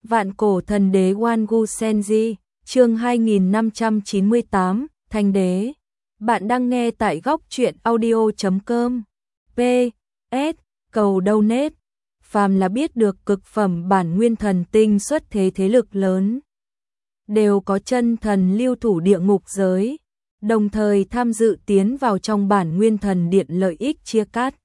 Vạn cổ thần đế Wangu Senji, chương 2598, Thanh đế. Bạn đang nghe tại góc truyện audio.com. PS, cầu donate. Phàm là biết được cực phẩm bản nguyên thần tinh xuất thế thế lực lớn, đều có chân thần lưu thủ địa ngục giới, đồng thời tham dự tiến vào trong bản nguyên thần điện lợi ích chia cắt.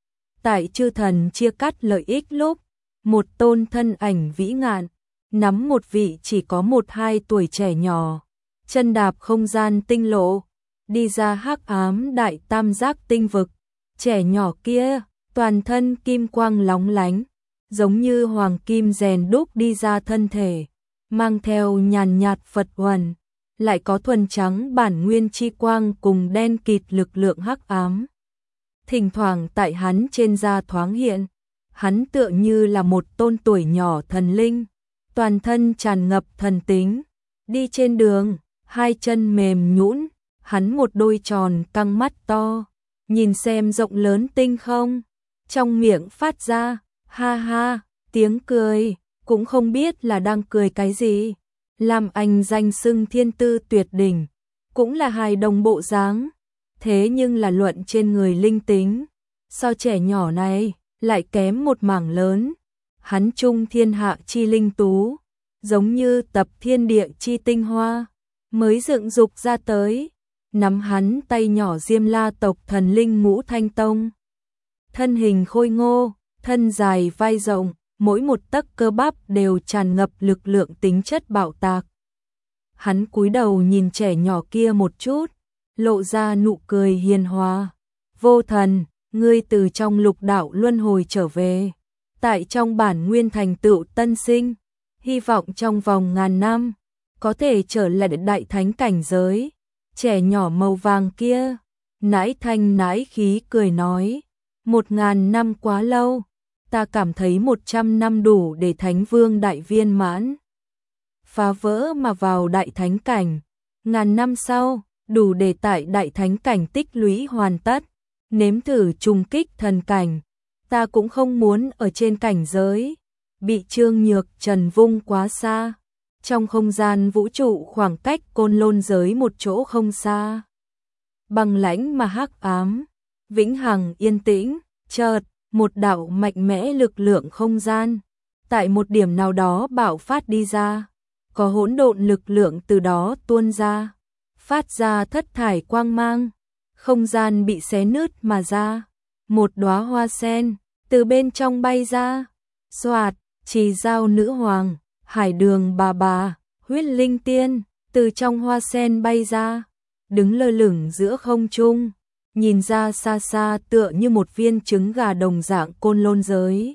Tại chư thần chia cắt lợi ích lúc, một tôn thân ảnh vĩ ngạn, nắm một vị chỉ có 1-2 tuổi trẻ nhỏ, chân đạp không gian tinh lộ, đi ra hắc ám đại tam giác tinh vực. Trẻ nhỏ kia, toàn thân kim quang lóng lánh, giống như hoàng kim rèn đúc đi ra thân thể, mang theo nhàn nhạt Phật uẩn, lại có thuần trắng bản nguyên chi quang cùng đen kịt lực lượng hắc ám. Thỉnh thoảng tại hắn trên da thoáng hiện, hắn tựa như là một tôn tuổi nhỏ thần linh, toàn thân tràn ngập thần tính, đi trên đường, hai chân mềm nhũn, hắn một đôi tròn căng mắt to, nhìn xem rộng lớn tinh không, trong miệng phát ra, ha ha, tiếng cười, cũng không biết là đang cười cái gì. Làm anh danh xưng thiên tư tuyệt đỉnh, cũng là hài đồng bộ dáng, thế nhưng là luận trên người linh tính, so trẻ nhỏ này lại kém một mảng lớn. Hắn trung thiên hạ chi linh tú, giống như tập thiên địa chi tinh hoa, mới dựng dục ra tới. Nắm hắn tay nhỏ Diêm La tộc thần linh Ngũ Thanh Tông. Thân hình khôi ngô, thân dài vai rộng, mỗi một tấc cơ bắp đều tràn ngập lực lượng tính chất bạo tạc. Hắn cúi đầu nhìn trẻ nhỏ kia một chút, lộ ra nụ cười hiền hòa. Vô thần, ngươi từ trong lục đạo luân hồi trở về, tại trong bản nguyên thành tựu tân sinh, hy vọng trong vòng ngàn năm có thể trở lại đại thánh cảnh giới. Trẻ nhỏ màu vàng kia, nãi thanh nãi khí cười nói, 1000 năm quá lâu, ta cảm thấy 100 năm đủ để thánh vương đại viên mãn. Phá vỡ mà vào đại thánh cảnh, ngàn năm sau, đủ để tại đại thánh cảnh tích lũy hoàn tất, nếm thử trùng kích thần cảnh. Ta cũng không muốn ở trên cảnh giới, bị Trương Nhược Trần vung quá xa. Trong không gian vũ trụ khoảng cách Côn Lôn giới một chỗ không xa. Băng lãnh mà hắc ám, vĩnh hằng yên tĩnh, chợt, một đạo mạnh mẽ lực lượng không gian, tại một điểm nào đó bạo phát đi ra, có hỗn độn lực lượng từ đó tuôn ra, phát ra thất thải quang mang, không gian bị xé nứt mà ra, một đóa hoa sen từ bên trong bay ra, xoạt, Trì Dao nữ hoàng, Hải Đường bà, Huyết Linh tiên, từ trong hoa sen bay ra, đứng lơ lửng giữa không trung, nhìn ra xa xa tựa như một viên trứng gà đồng dạng Côn Lôn giới.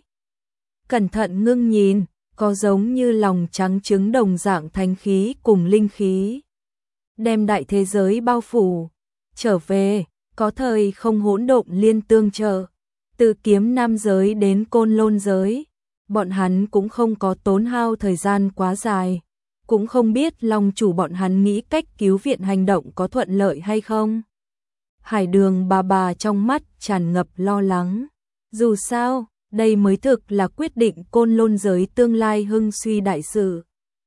Cẩn thận ngưng nhìn, có giống như lòng trắng trứng đồng dạng thánh khí cùng linh khí, đem đại thế giới bao phủ. Trở về, có thời không hỗn độn liên tương trợ, từ Kiếm Nam giới đến Côn Lôn giới, bọn hắn cũng không có tốn hao thời gian quá dài, cũng không biết Long chủ bọn hắn nghĩ cách cứu viện hành động có thuận lợi hay không. Hải Đường bà trong mắt tràn ngập lo lắng, dù sao, đây mới thực là quyết định Côn Lôn giới tương lai hưng suy đại sự.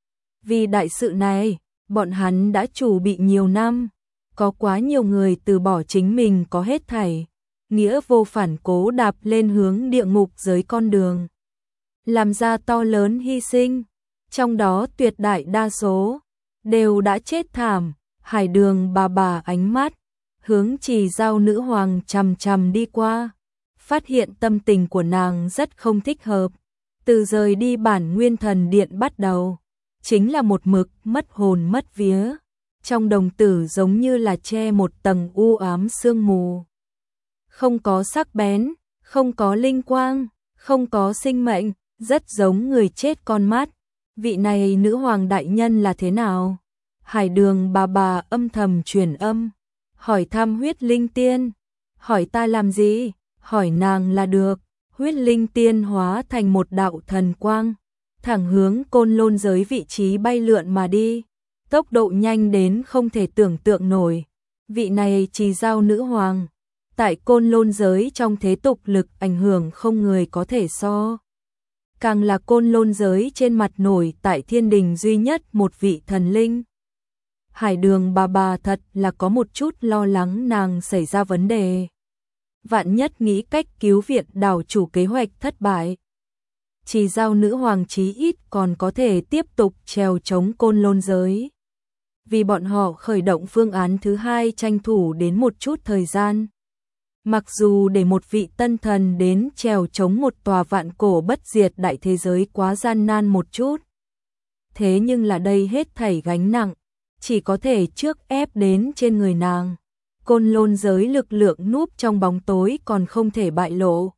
Vì đại sự này, bọn hắn đã chuẩn bị nhiều năm, có quá nhiều người từ bỏ chính mình có hết thảy, nghĩa vô phản cố đạp lên hướng địa ngục giới con đường, làm ra to lớn hy sinh, trong đó tuyệt đại đa số đều đã chết thảm. Hải Đường bà ánh mắt hướng Trì Dao nữ hoàng chằm chằm đi qua, phát hiện tâm tình của nàng rất không thích hợp. Từ rời đi bản nguyên thần điện bắt đầu, chính là một mực mất hồn mất vía, trong đồng tử giống như là che một tầng u ám sương mù, không có sắc bén, không có linh quang, không có sinh mệnh, rất giống người chết con mắt. Vị này nữ hoàng đại nhân là thế nào? Hải Đường bà âm thầm truyền âm, hỏi thăm Huyết Linh tiên. Hỏi ta làm gì? Hỏi nàng là được. Huyết Linh tiên hóa thành một đạo thần quang, thẳng hướng Côn Lôn giới vị trí bay lượn mà đi, tốc độ nhanh đến không thể tưởng tượng nổi. Vị này Trì Dao nữ hoàng, tại Côn Lôn giới trong thế tục lực ảnh hưởng không người có thể so càng là côn lôn giới trên mặt nổi tại thiên đình duy nhất một vị thần linh. Hải Đường bà thật là có một chút lo lắng nàng xảy ra vấn đề. Vạn nhất nghĩ cách cứu viện đảo chủ kế hoạch thất bại. Chỉ giao nữ hoàng chí ít còn có thể tiếp tục trèo chống côn lôn giới. Vì bọn họ khởi động phương án thứ hai tranh thủ đến một chút thời gian. Mặc dù để một vị tân thần đến trèo chống một tòa vạn cổ bất diệt đại thế giới quá gian nan một chút. Thế nhưng là đây hết thảy gánh nặng, chỉ có thể trước ép đến trên người nàng. Côn lôn giới lực lượng núp trong bóng tối còn không thể bại lộ.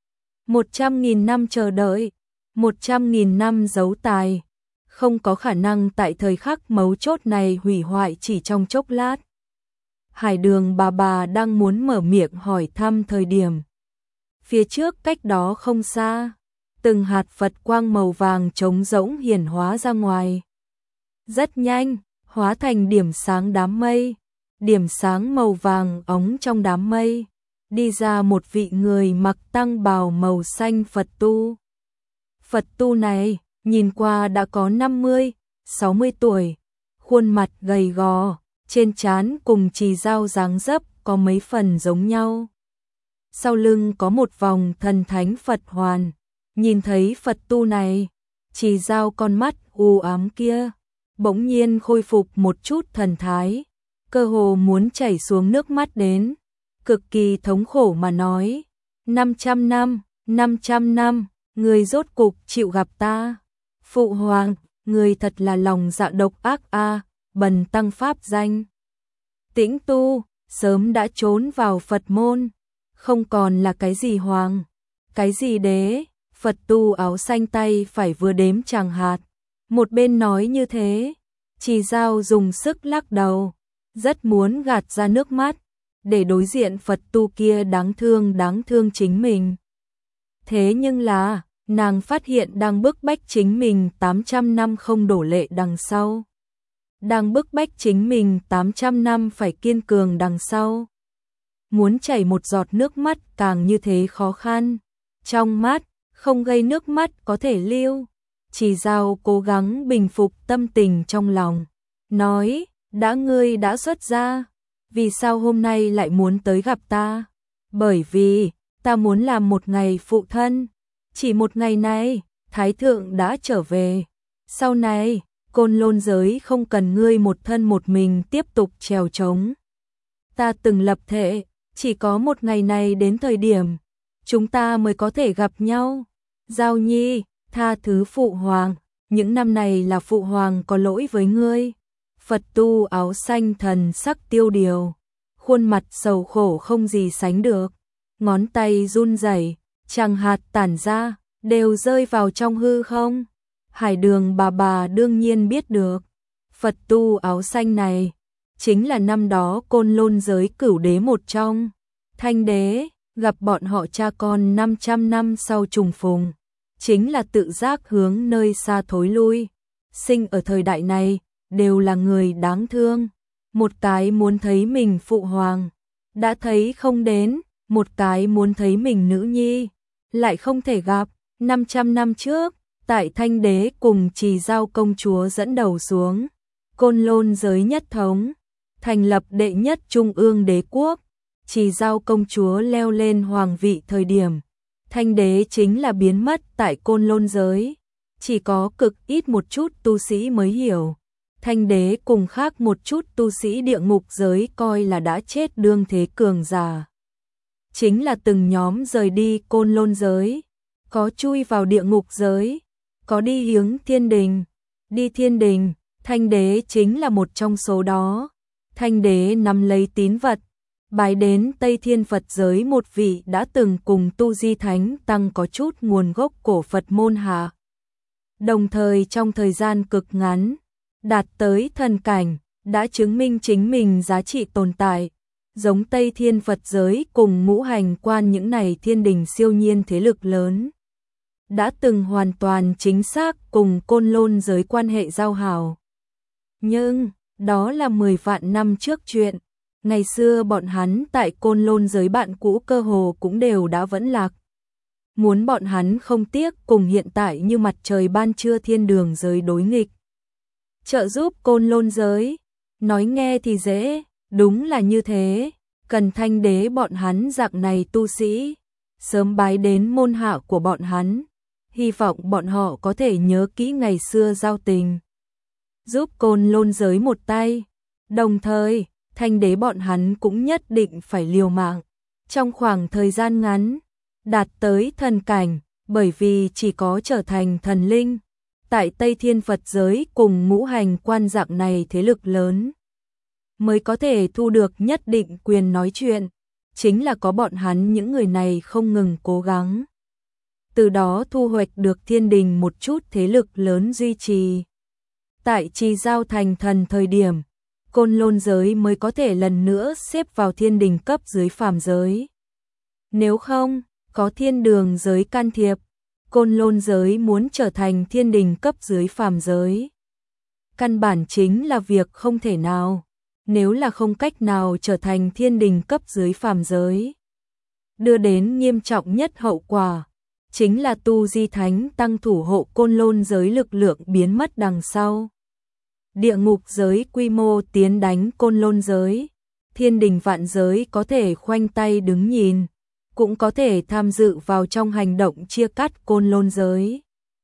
100.000 năm chờ đợi, 100.000 năm giấu tài, không có khả năng tại thời khắc mấu chốt này hủy hoại chỉ trong chốc lát. Hải Đường bà đang muốn mở miệng hỏi thăm thời điểm. Phía trước cách đó không xa, từng hạt Phật quang màu vàng trống rỗng hiển hóa ra ngoài. Rất nhanh, hóa thành điểm sáng đám mây. Điểm sáng màu vàng óng trong đám mây, đi ra một vị người mặc tăng bào màu xanh Phật tu. Phật tu này, nhìn qua đã có 50, 60 tuổi, khuôn mặt gầy gò, trên trán cùng Trì Dao dáng dấp có mấy phần giống nhau. Sau lưng có một vòng thần thánh Phật hoàn, nhìn thấy Phật tu này, Trì Dao con mắt u ám kia, bỗng nhiên khôi phục một chút thần thái. Cơ hồ muốn chảy xuống nước mắt đến, cực kỳ thống khổ mà nói, 500 năm, người rốt cục chịu gặp ta. Phụ hoàng, người thật là lòng dạ độc ác a, bần tăng pháp danh. Tĩnh tu, sớm đã trốn vào Phật môn, không còn là cái gì hoàng, cái gì đế, Phật tu áo xanh tay phải vừa đếm chàng hạt. Một bên nói như thế, Trì Dao dùng sức lắc đầu. Rất muốn gạt ra nước mắt, để đối diện Phật tu kia đáng thương chính mình. Thế nhưng là, nàng phát hiện đang bức bách chính mình 800 năm không đổ lệ đằng sau. Đang bức bách chính mình 800 năm phải kiên cường đằng sau. Muốn chảy một giọt nước mắt càng như thế khó khăn. Trong mắt, không gây nước mắt có thể lưu. Trì Dao cố gắng bình phục tâm tình trong lòng. Nói, ngươi đã xuất gia, vì sao hôm nay lại muốn tới gặp ta? Bởi vì, ta muốn làm một ngày phụ thân. Chỉ một ngày này, Thái Thượng đã trở về. Sau này, côn lôn giới không cần ngươi một thân một mình tiếp tục trèo trống. Ta từng lập thệ, chỉ có một ngày này đến thời điểm, chúng ta mới có thể gặp nhau. Giao Nhi, tha thứ phụ hoàng, những năm này là phụ hoàng có lỗi với ngươi. Phật tu áo xanh thần sắc tiêu điều, khuôn mặt sầu khổ không gì sánh được, ngón tay run rẩy, chàng hạt tản ra, đều rơi vào trong hư không. Hải Đường bà đương nhiên biết được, Phật tu áo xanh này, chính là năm đó côn lôn giới cửu đế một trong, Thanh đế, gặp bọn họ cha con 500 năm sau trùng phùng, chính là tự giác hướng nơi xa thối lui, sinh ở thời đại này. Đều là người đáng thương, một cái muốn thấy mình phụ hoàng, đã thấy không đến, một cái muốn thấy mình nữ nhi, lại không thể gặp. 500 năm trước, tại Thanh đế cùng Trì Dao công chúa dẫn đầu xuống, côn lôn giới nhất thống, thành lập đệ nhất trung ương đế quốc, Trì Dao công chúa leo lên hoàng vị thời điểm, Thanh đế chính là biến mất tại côn lôn giới, chỉ có cực ít một chút tu sĩ mới hiểu. Thanh đế cùng khác một chút tu sĩ địa ngục giới coi là đã chết đương thế cường giả. Chính là từng nhóm rời đi côn lôn giới, có chui vào địa ngục giới, có đi hướng thiên đình. Đi thiên đình, Thanh đế chính là một trong số đó. Thanh đế nắm lấy tín vật, bái đến Tây Thiên Phật giới một vị đã từng cùng tu di thánh tăng có chút nguồn gốc cổ Phật môn hạ. Đồng thời trong thời gian cực ngắn, đạt tới thần cảnh, đã chứng minh chính mình giá trị tồn tại, giống Tây Thiên Phật giới cùng ngũ hành quan những này thiên đình siêu nhiên thế lực lớn. Đã từng hoàn toàn chính xác cùng côn lôn giới quan hệ giao hảo. Nhưng, đó là 10 vạn năm trước chuyện, ngày xưa bọn hắn tại côn lôn giới bạn cũ cơ hồ cũng đều đã vẫn lạc. muốn bọn hắn không tiếc cùng hiện tại như mặt trời ban trưa thiên đường giới đối nghịch. Trợ giúp Côn Lôn giới, nói nghe thì dễ, đúng là như thế, cần Thanh đế bọn hắn dạng này tu sĩ, sớm bái đến môn hạ của bọn hắn, hy vọng bọn họ có thể nhớ kỹ ngày xưa giao tình, giúp Côn Lôn giới một tay, đồng thời, Thanh đế bọn hắn cũng nhất định phải liều mạng, trong khoảng thời gian ngắn, đạt tới thần cảnh, bởi vì chỉ có trở thành thần linh, tại Tây Thiên Phật giới cùng ngũ hành quan dạng này thế lực lớn, mới có thể thu được nhất định quyền nói chuyện, chính là có bọn hắn những người này không ngừng cố gắng. Từ đó thu hoạch được thiên đình một chút thế lực lớn duy trì. Tại Trì Giao thành thần thời điểm, Côn Lôn giới mới có thể lần nữa xếp vào thiên đình cấp dưới phàm giới. Nếu không, có thiên đường giới can thiệp, Côn Lôn giới muốn trở thành thiên đình cấp dưới phàm giới. Căn bản chính là việc không thể nào, nếu là không cách nào trở thành thiên đình cấp dưới phàm giới. Đưa đến nghiêm trọng nhất hậu quả, chính là tu di thánh tăng thủ hộ Côn Lôn giới lực lượng biến mất đằng sau. Địa ngục giới quy mô tiến đánh Côn Lôn giới, thiên đình vạn giới có thể khoanh tay đứng nhìn, cũng có thể tham dự vào trong hành động chia cắt Côn Lôn giới.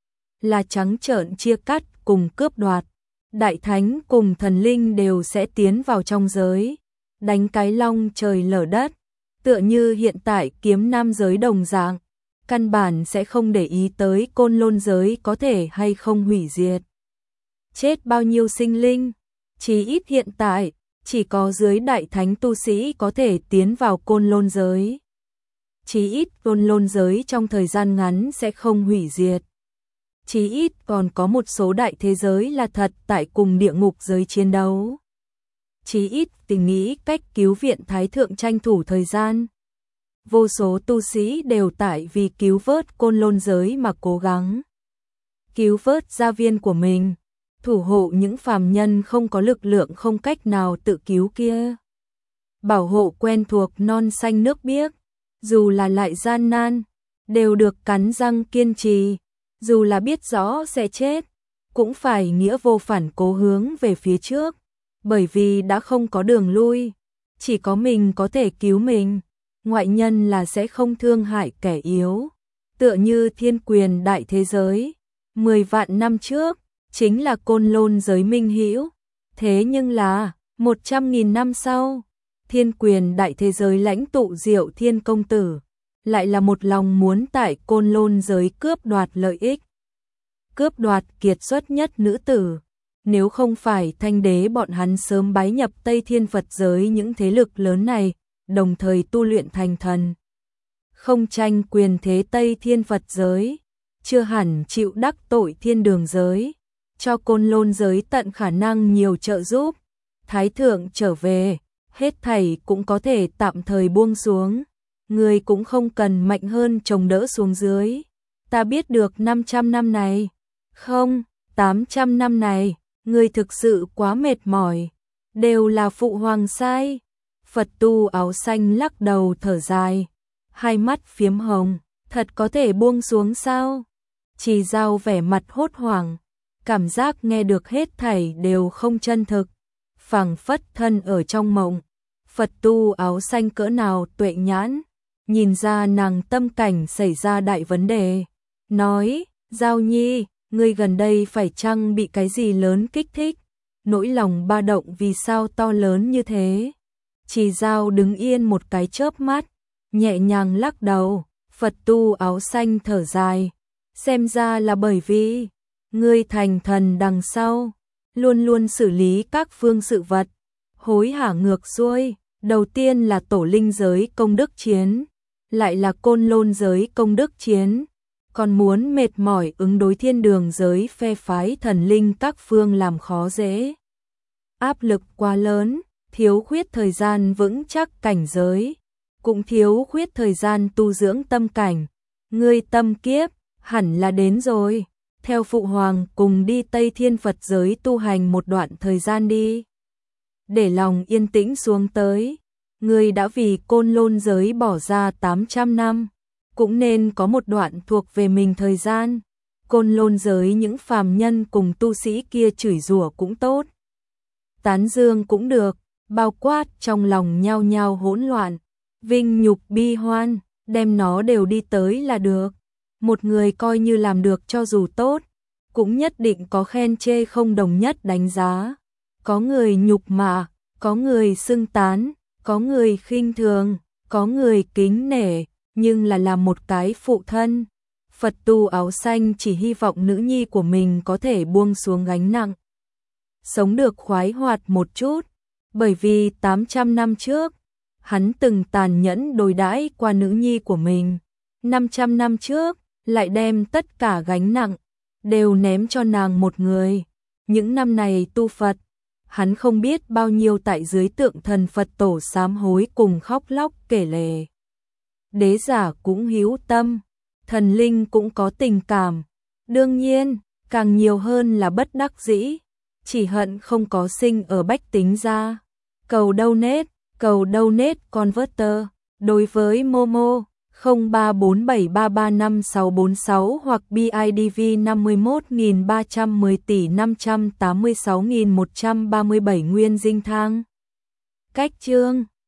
Là trắng trợn chia cắt cùng cướp đoạt, đại thánh cùng thần linh đều sẽ tiến vào trong giới, đánh cái long trời lở đất, tựa như hiện tại kiếm nam giới đồng dạng, căn bản sẽ không để ý tới Côn Lôn giới có thể hay không hủy diệt. Chết bao nhiêu sinh linh, chỉ ít hiện tại, chỉ có dưới đại thánh tu sĩ có thể tiến vào Côn Lôn giới. Chỉ ít Côn Lôn giới trong thời gian ngắn sẽ không hủy diệt. Chỉ ít còn có một số đại thế giới là thật tại cùng địa ngục giới chiến đấu. Chỉ ít tình nghĩ cách cứu viện Thái Thượng tranh thủ thời gian. Vô số tu sĩ đều tại vì cứu vớt Côn Lôn giới mà cố gắng. Cứu vớt gia viên của mình, thủ hộ những phàm nhân không có lực lượng không cách nào tự cứu kia. Bảo hộ quen thuộc non xanh nước biếc, dù là lại gian nan, đều được cắn răng kiên trì, dù là biết rõ sẽ chết, cũng phải nghĩa vô phản cố hướng về phía trước, bởi vì đã không có đường lui, chỉ có mình có thể cứu mình, ngoại nhân là sẽ không thương hại kẻ yếu. Tựa như thiên quyền đại thế giới, 10 vạn năm trước, chính là Côn Lôn giới minh hữu, thế nhưng là 100.000 năm sau, thiên quyền đại thế giới lãnh tụ Diệu Thiên công tử, lại là một lòng muốn tại Côn Lôn giới cướp đoạt lợi ích, cướp đoạt kiệt xuất nhất nữ tử. Nếu không phải Thanh đế bọn hắn sớm bái nhập Tây Thiên Phật giới những thế lực lớn này, đồng thời tu luyện thành thần, không tranh quyền thế Tây Thiên Phật giới, chưa hẳn chịu đắc tội thiên đường giới, cho Côn Lôn giới tận khả năng nhiều trợ giúp. Thái thượng trở về, hết thảy cũng có thể tạm thời buông xuống, người cũng không cần mạnh hơn chống đỡ xuống dưới. Ta biết được 500 năm này, không, 800 năm này, người thực sự quá mệt mỏi, đều là phụ hoàng sai. Phật tu áo xanh lắc đầu thở dài, hai mắt phiếm hồng, thật có thể buông xuống sao? Trì Giao vẻ mặt hốt hoảng, cảm giác nghe được hết thảy đều không chân thực, phảng phất thân ở trong mộng. Phật tu áo xanh cỡ nào tuệ nhãn, nhìn ra nàng tâm cảnh xảy ra đại vấn đề, nói, Giao Nhi, ngươi gần đây phải chăng bị cái gì lớn kích thích, nỗi lòng ba động vì sao to lớn như thế? Trì Giao đứng yên một cái chớp mắt, nhẹ nhàng lắc đầu. Phật tu áo xanh thở dài, xem ra là bởi vì ngươi thành thần đằng sau, luôn luôn xử lý các phương sự vật, hối hả ngược xuôi, đầu tiên là tổ linh giới công đức chiến, lại là Côn Lôn giới công đức chiến, còn muốn mệt mỏi ứng đối thiên đường giới phe phái thần linh các phương làm khó dễ. Áp lực quá lớn, thiếu khuyết thời gian vững chắc cảnh giới, cũng thiếu khuyết thời gian tu dưỡng tâm cảnh. Ngươi tâm kiếp hẳn là đến rồi, theo phụ hoàng cùng đi Tây Thiên Phật giới tu hành một đoạn thời gian đi, để lòng yên tĩnh xuống tới. Ngươi đã vì Côn Lôn giới bỏ ra 800 năm, cũng nên có một đoạn thuộc về mình thời gian. Côn Lôn giới những phàm nhân cùng tu sĩ kia chửi rủa cũng tốt, tán dương cũng được, bao quát trong lòng nhao nhao hỗn loạn, vinh nhục bi hoan, đem nó đều đi tới là được. Một người coi như làm được cho dù tốt, cũng nhất định có khen chê không đồng nhất đánh giá. Có người nhục mạ, có người xưng tán, có người khinh thường, có người kính nể, nhưng là làm một cái phụ thân. Phật tu áo xanh chỉ hy vọng nữ nhi của mình có thể buông xuống gánh nặng, sống được khoái hoạt một chút, bởi vì 800 năm trước, hắn từng tàn nhẫn đối đãi qua nữ nhi của mình. 500 năm trước, lại đem tất cả gánh nặng đều ném cho nàng một người. Những năm này tu Phật, hắn không biết bao nhiêu tại dưới tượng thần Phật tổ sám hối cùng khóc lóc kể lể. Đế giả cũng hiếu tâm, thần linh cũng có tình cảm. Đương nhiên, càng nhiều hơn là bất đắc dĩ, chỉ hận không có sinh ở bách tính ra. Cầu donate converter, đối với Momo 0347335646 hoặc BIDV 51.310 tỷ 586.137 nguyên dinh thang. Cách chương